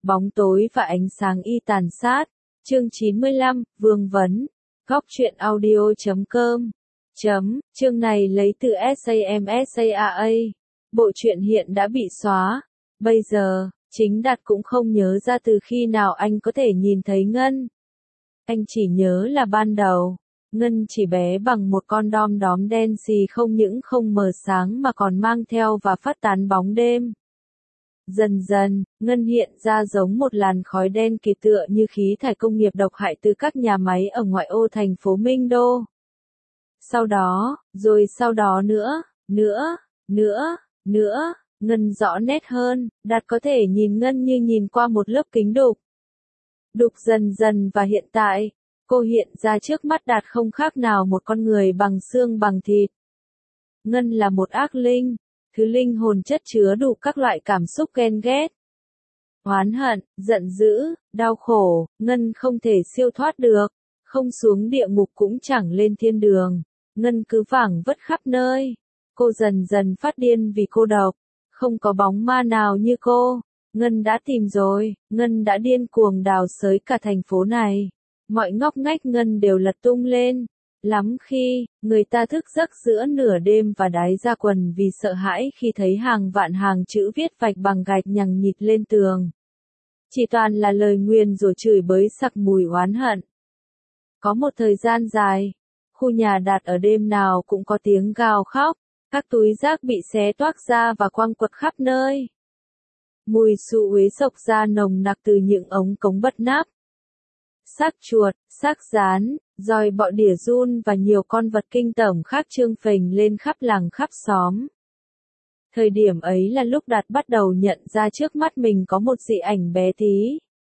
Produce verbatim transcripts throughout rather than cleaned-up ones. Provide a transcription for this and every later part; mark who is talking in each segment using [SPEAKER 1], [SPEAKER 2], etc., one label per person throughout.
[SPEAKER 1] Bóng tối và ánh sáng y tàn sát. Chương chín mươi lăm, Vương vấn. Góc truyện audio chấm com. Chấm, chương này lấy từ SAMSAA. Bộ truyện hiện đã bị xóa. Bây giờ, chính Đạt cũng không nhớ ra từ khi nào anh có thể nhìn thấy Ngân. Anh chỉ nhớ là ban đầu, Ngân chỉ bé bằng một con đom đóm đen xì, không những không mờ sáng mà còn mang theo và phát tán bóng đêm. Dần dần, Ngân hiện ra giống một làn khói đen kỳ tựa như khí thải công nghiệp độc hại từ các nhà máy ở ngoại ô thành phố Minh Đô. Sau đó, rồi sau đó nữa, nữa, nữa, nữa, Ngân rõ nét hơn, Đạt có thể nhìn Ngân như nhìn qua một lớp kính đục. Đục dần dần và hiện tại, cô hiện ra trước mắt Đạt không khác nào một con người bằng xương bằng thịt. Ngân là một ác linh, thứ linh hồn chất chứa đủ các loại cảm xúc ghen ghét, oán hận, giận dữ, đau khổ. Ngân không thể siêu thoát được, không xuống địa ngục cũng chẳng lên thiên đường. Ngân cứ vảng vất khắp nơi. Cô dần dần phát điên vì cô độc. Không có bóng ma nào như cô. Ngân đã tìm rồi, Ngân đã điên cuồng đào xới cả thành phố này. Mọi ngóc ngách Ngân đều lật tung lên. Lắm khi, người ta thức giấc giữa nửa đêm và đái ra quần vì sợ hãi khi thấy hàng vạn hàng chữ viết vạch bằng gạch nhằng nhịt lên tường. Chỉ toàn là lời nguyền rồi chửi bới sặc mùi oán hận. Có một thời gian dài, khu nhà Đạt ở đêm nào cũng có tiếng gào khóc, các túi rác bị xé toác ra và quăng quật khắp nơi. Mùi xụ uế xộc ra nồng nặc từ những ống cống bật nắp. Xác chuột, xác rán, roi bọ đỉa giun và nhiều con vật kinh tởm khác trương phình lên khắp làng khắp xóm. Thời điểm ấy là lúc Đạt bắt đầu nhận ra trước mắt mình có một dị ảnh bé tí.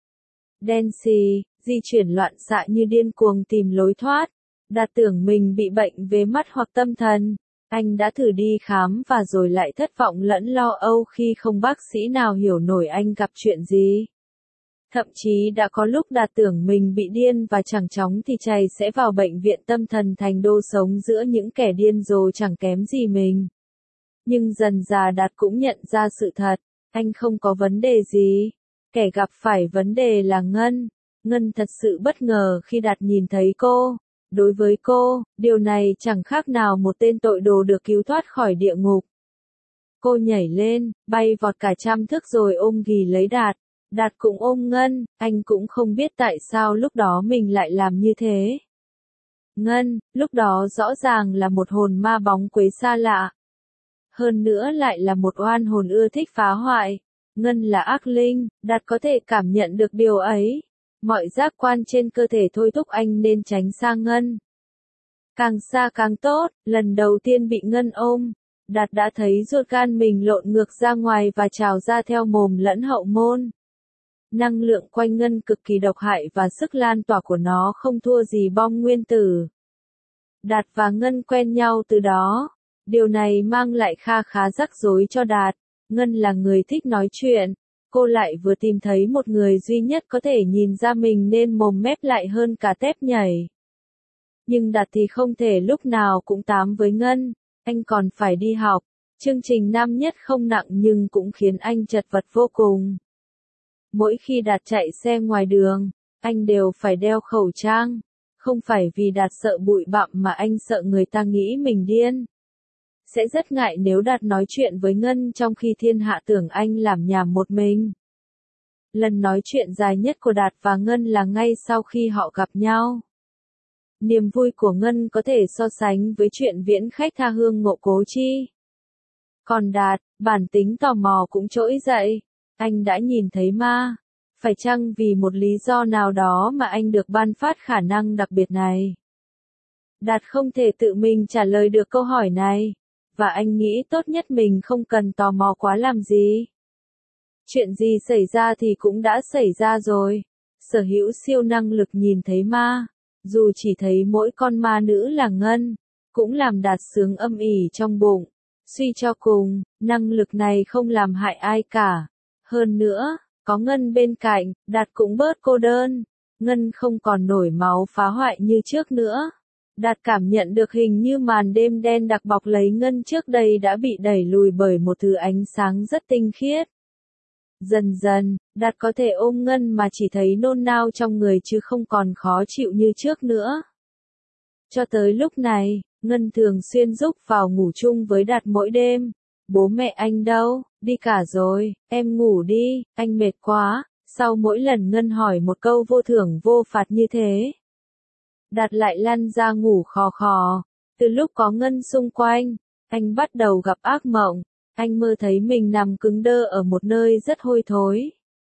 [SPEAKER 1] Đen xì, di chuyển loạn xạ như điên cuồng tìm lối thoát. Đạt tưởng mình bị bệnh về mắt hoặc tâm thần. Anh đã thử đi khám và rồi lại thất vọng lẫn lo âu khi không bác sĩ nào hiểu nổi anh gặp chuyện gì. Thậm chí đã có lúc Đạt tưởng mình bị điên và chẳng chóng thì chày sẽ vào bệnh viện tâm thần thành đô sống giữa những kẻ điên rồ chẳng kém gì mình. Nhưng dần dà Đạt cũng nhận ra sự thật, anh không có vấn đề gì. Kẻ gặp phải vấn đề là Ngân. Ngân thật sự bất ngờ khi Đạt nhìn thấy cô. Đối với cô, điều này chẳng khác nào một tên tội đồ được cứu thoát khỏi địa ngục. Cô nhảy lên, bay vọt cả trăm thước rồi ôm ghì lấy Đạt. Đạt cũng ôm Ngân, anh cũng không biết tại sao lúc đó mình lại làm như thế. Ngân, lúc đó rõ ràng là một hồn ma bóng quế xa lạ. Hơn nữa lại là một oan hồn ưa thích phá hoại. Ngân là ác linh, Đạt có thể cảm nhận được điều ấy. Mọi giác quan trên cơ thể thôi thúc anh nên tránh xa Ngân. Càng xa càng tốt. Lần đầu tiên bị Ngân ôm, Đạt đã thấy ruột gan mình lộn ngược ra ngoài và trào ra theo mồm lẫn hậu môn. Năng lượng quanh Ngân cực kỳ độc hại và sức lan tỏa của nó không thua gì bom nguyên tử. Đạt và Ngân quen nhau từ đó. Điều này mang lại kha khá rắc rối cho Đạt. Ngân là người thích nói chuyện. Cô lại vừa tìm thấy một người duy nhất có thể nhìn ra mình nên mồm mép lại hơn cả tép nhảy. Nhưng Đạt thì không thể lúc nào cũng tám với Ngân. Anh còn phải đi học. Chương trình năm nhất không nặng nhưng cũng khiến anh chật vật vô cùng. Mỗi khi Đạt chạy xe ngoài đường, anh đều phải đeo khẩu trang. Không phải vì Đạt sợ bụi bặm mà anh sợ người ta nghĩ mình điên. Sẽ rất ngại nếu Đạt nói chuyện với Ngân trong khi thiên hạ tưởng anh làm nhảm một mình. Lần nói chuyện dài nhất của Đạt và Ngân là ngay sau khi họ gặp nhau. Niềm vui của Ngân có thể so sánh với chuyện viễn khách tha hương ngộ cố chi. Còn Đạt, bản tính tò mò cũng trỗi dậy. Anh đã nhìn thấy ma. Phải chăng vì một lý do nào đó mà anh được ban phát khả năng đặc biệt này? Đạt không thể tự mình trả lời được câu hỏi này. Và anh nghĩ tốt nhất mình không cần tò mò quá làm gì. Chuyện gì xảy ra thì cũng đã xảy ra rồi. Sở hữu siêu năng lực nhìn thấy ma. Dù chỉ thấy mỗi con ma nữ là Ngân. Cũng làm Đạt sướng âm ỉ trong bụng. Suy cho cùng, năng lực này không làm hại ai cả. Hơn nữa, có Ngân bên cạnh, Đạt cũng bớt cô đơn. Ngân không còn nổi máu phá hoại như trước nữa. Đạt cảm nhận được hình như màn đêm đen đặc bọc lấy Ngân trước đây đã bị đẩy lùi bởi một thứ ánh sáng rất tinh khiết. Dần dần, Đạt có thể ôm Ngân mà chỉ thấy nôn nao trong người chứ không còn khó chịu như trước nữa. Cho tới lúc này, Ngân thường xuyên giúp vào ngủ chung với Đạt mỗi đêm. Bố mẹ anh đâu, đi cả rồi, em ngủ đi, anh mệt quá. Sau mỗi lần Ngân hỏi một câu vô thưởng vô phạt như thế, Đạt lại lăn ra ngủ khò khò. Từ lúc có Ngân xung quanh, anh bắt đầu gặp ác mộng. Anh mơ thấy mình nằm cứng đơ ở một nơi rất hôi thối.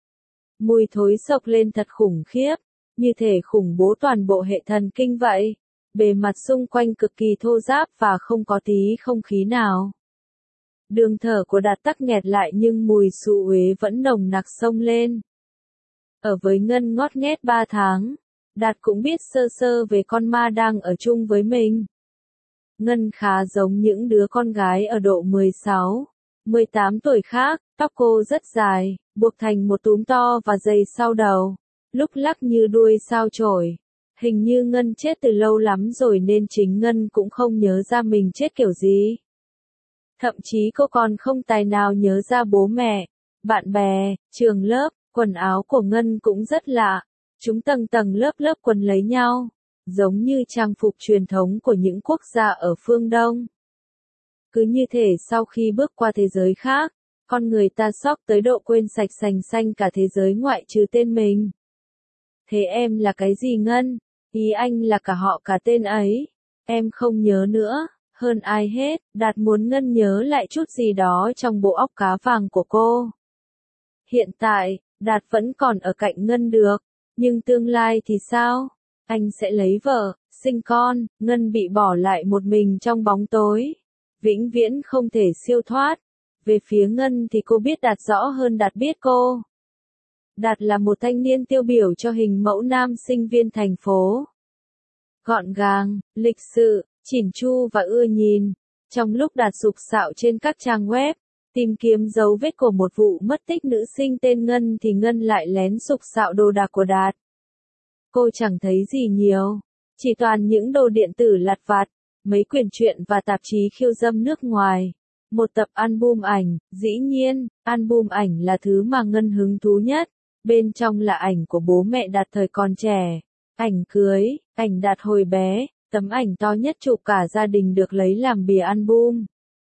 [SPEAKER 1] Mùi thối sộc lên thật khủng khiếp, như thể khủng bố toàn bộ hệ thần kinh vậy. Bề mặt xung quanh cực kỳ thô ráp và không có tí không khí nào. Đường thở của Đạt tắc nghẹt lại nhưng mùi xú uế vẫn nồng nặc xông lên. Ở với Ngân ngót nghét ba tháng, Đạt cũng biết sơ sơ về con ma đang ở chung với mình. Ngân khá giống những đứa con gái ở độ mười sáu, mười tám tuổi khác, tóc cô rất dài, buộc thành một túm to và dày sau đầu, lúc lắc như đuôi sao chổi. Hình như Ngân chết từ lâu lắm rồi nên chính Ngân cũng không nhớ ra mình chết kiểu gì. Thậm chí cô còn không tài nào nhớ ra bố mẹ, bạn bè, trường lớp, quần áo của Ngân cũng rất lạ. Chúng tầng tầng lớp lớp quấn lấy nhau, giống như trang phục truyền thống của những quốc gia ở phương Đông. Cứ như thể sau khi bước qua thế giới khác, con người ta sốc tới độ quên sạch sành xanh cả thế giới ngoại trừ tên mình. Thế em là cái gì Ngân? Ý anh là cả họ cả tên ấy. Em không nhớ nữa, hơn ai hết, Đạt muốn Ngân nhớ lại chút gì đó trong bộ óc cá vàng của cô. Hiện tại, Đạt vẫn còn ở cạnh Ngân được, nhưng tương lai thì sao? Anh sẽ lấy vợ, sinh con, Ngân bị bỏ lại một mình trong bóng tối. Vĩnh viễn không thể siêu thoát. Về phía Ngân thì cô biết Đạt rõ hơn Đạt biết cô. Đạt là một thanh niên tiêu biểu cho hình mẫu nam sinh viên thành phố. Gọn gàng, lịch sự, chỉn chu và ưa nhìn. Trong lúc Đạt sục sạo trên các trang web, tìm kiếm dấu vết của một vụ mất tích nữ sinh tên Ngân thì Ngân lại lén sục sạo đồ đạc của Đạt. Cô chẳng thấy gì nhiều, chỉ toàn những đồ điện tử lặt vặt, mấy quyển truyện và tạp chí khiêu dâm nước ngoài. Một tập album ảnh, dĩ nhiên, album ảnh là thứ mà Ngân hứng thú nhất. Bên trong là ảnh của bố mẹ Đạt thời còn trẻ, ảnh cưới, ảnh Đạt hồi bé, tấm ảnh to nhất chụp cả gia đình được lấy làm bìa album.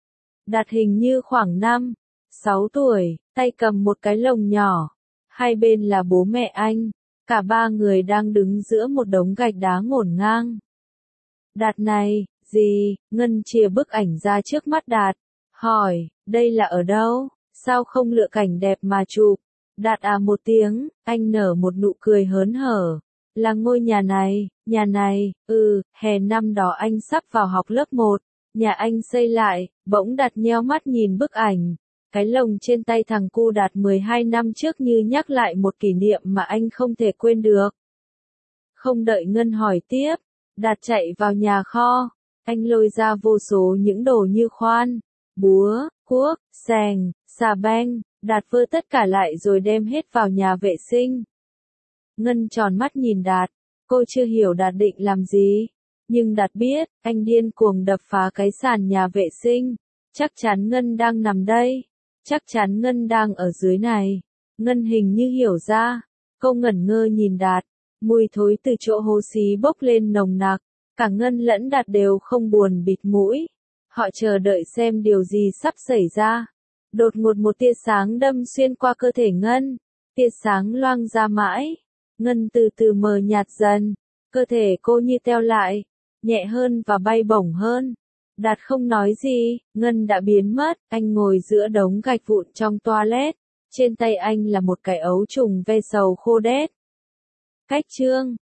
[SPEAKER 1] Đạt hình như khoảng năm, sáu tuổi, tay cầm một cái lồng nhỏ. Hai bên là bố mẹ anh, cả ba người đang đứng giữa một đống gạch đá ngổn ngang. Đạt này, gì? Ngân chìa bức ảnh ra trước mắt Đạt, hỏi, đây là ở đâu? Sao không lựa cảnh đẹp mà chụp? Đạt à một tiếng, anh nở một nụ cười hớn hở. Là ngôi nhà này, nhà này, ừ, hè năm đó anh sắp vào học lớp một, nhà anh xây lại, bỗng Đạt nheo mắt nhìn bức ảnh. Cái lồng trên tay thằng cu Đạt mười hai năm trước như nhắc lại một kỷ niệm mà anh không thể quên được. Không đợi Ngân hỏi tiếp, Đạt chạy vào nhà kho, anh lôi ra vô số những đồ như khoan, búa, cuốc, xẻng, xà beng. Đạt vơ tất cả lại rồi đem hết vào nhà vệ sinh. Ngân tròn mắt nhìn Đạt, cô chưa hiểu Đạt định làm gì. Nhưng Đạt biết, anh điên cuồng đập phá cái sàn nhà vệ sinh. Chắc chắn Ngân đang nằm đây. Chắc chắn Ngân đang ở dưới này. Ngân hình như hiểu ra. Cô ngẩn ngơ nhìn Đạt. Mùi thối từ chỗ hố xí bốc lên nồng nặc. Cả Ngân lẫn Đạt đều không buồn bịt mũi. Họ chờ đợi xem điều gì sắp xảy ra. Đột ngột một tia sáng đâm xuyên qua cơ thể Ngân. Tia sáng loang ra mãi. Ngân từ từ mờ nhạt dần. Cơ thể cô như teo lại. Nhẹ hơn và bay bổng hơn. Đạt không nói gì. Ngân đã biến mất. Anh ngồi giữa đống gạch vụn trong toilet. Trên tay anh là một cái ấu trùng ve sầu khô đét. Cách chương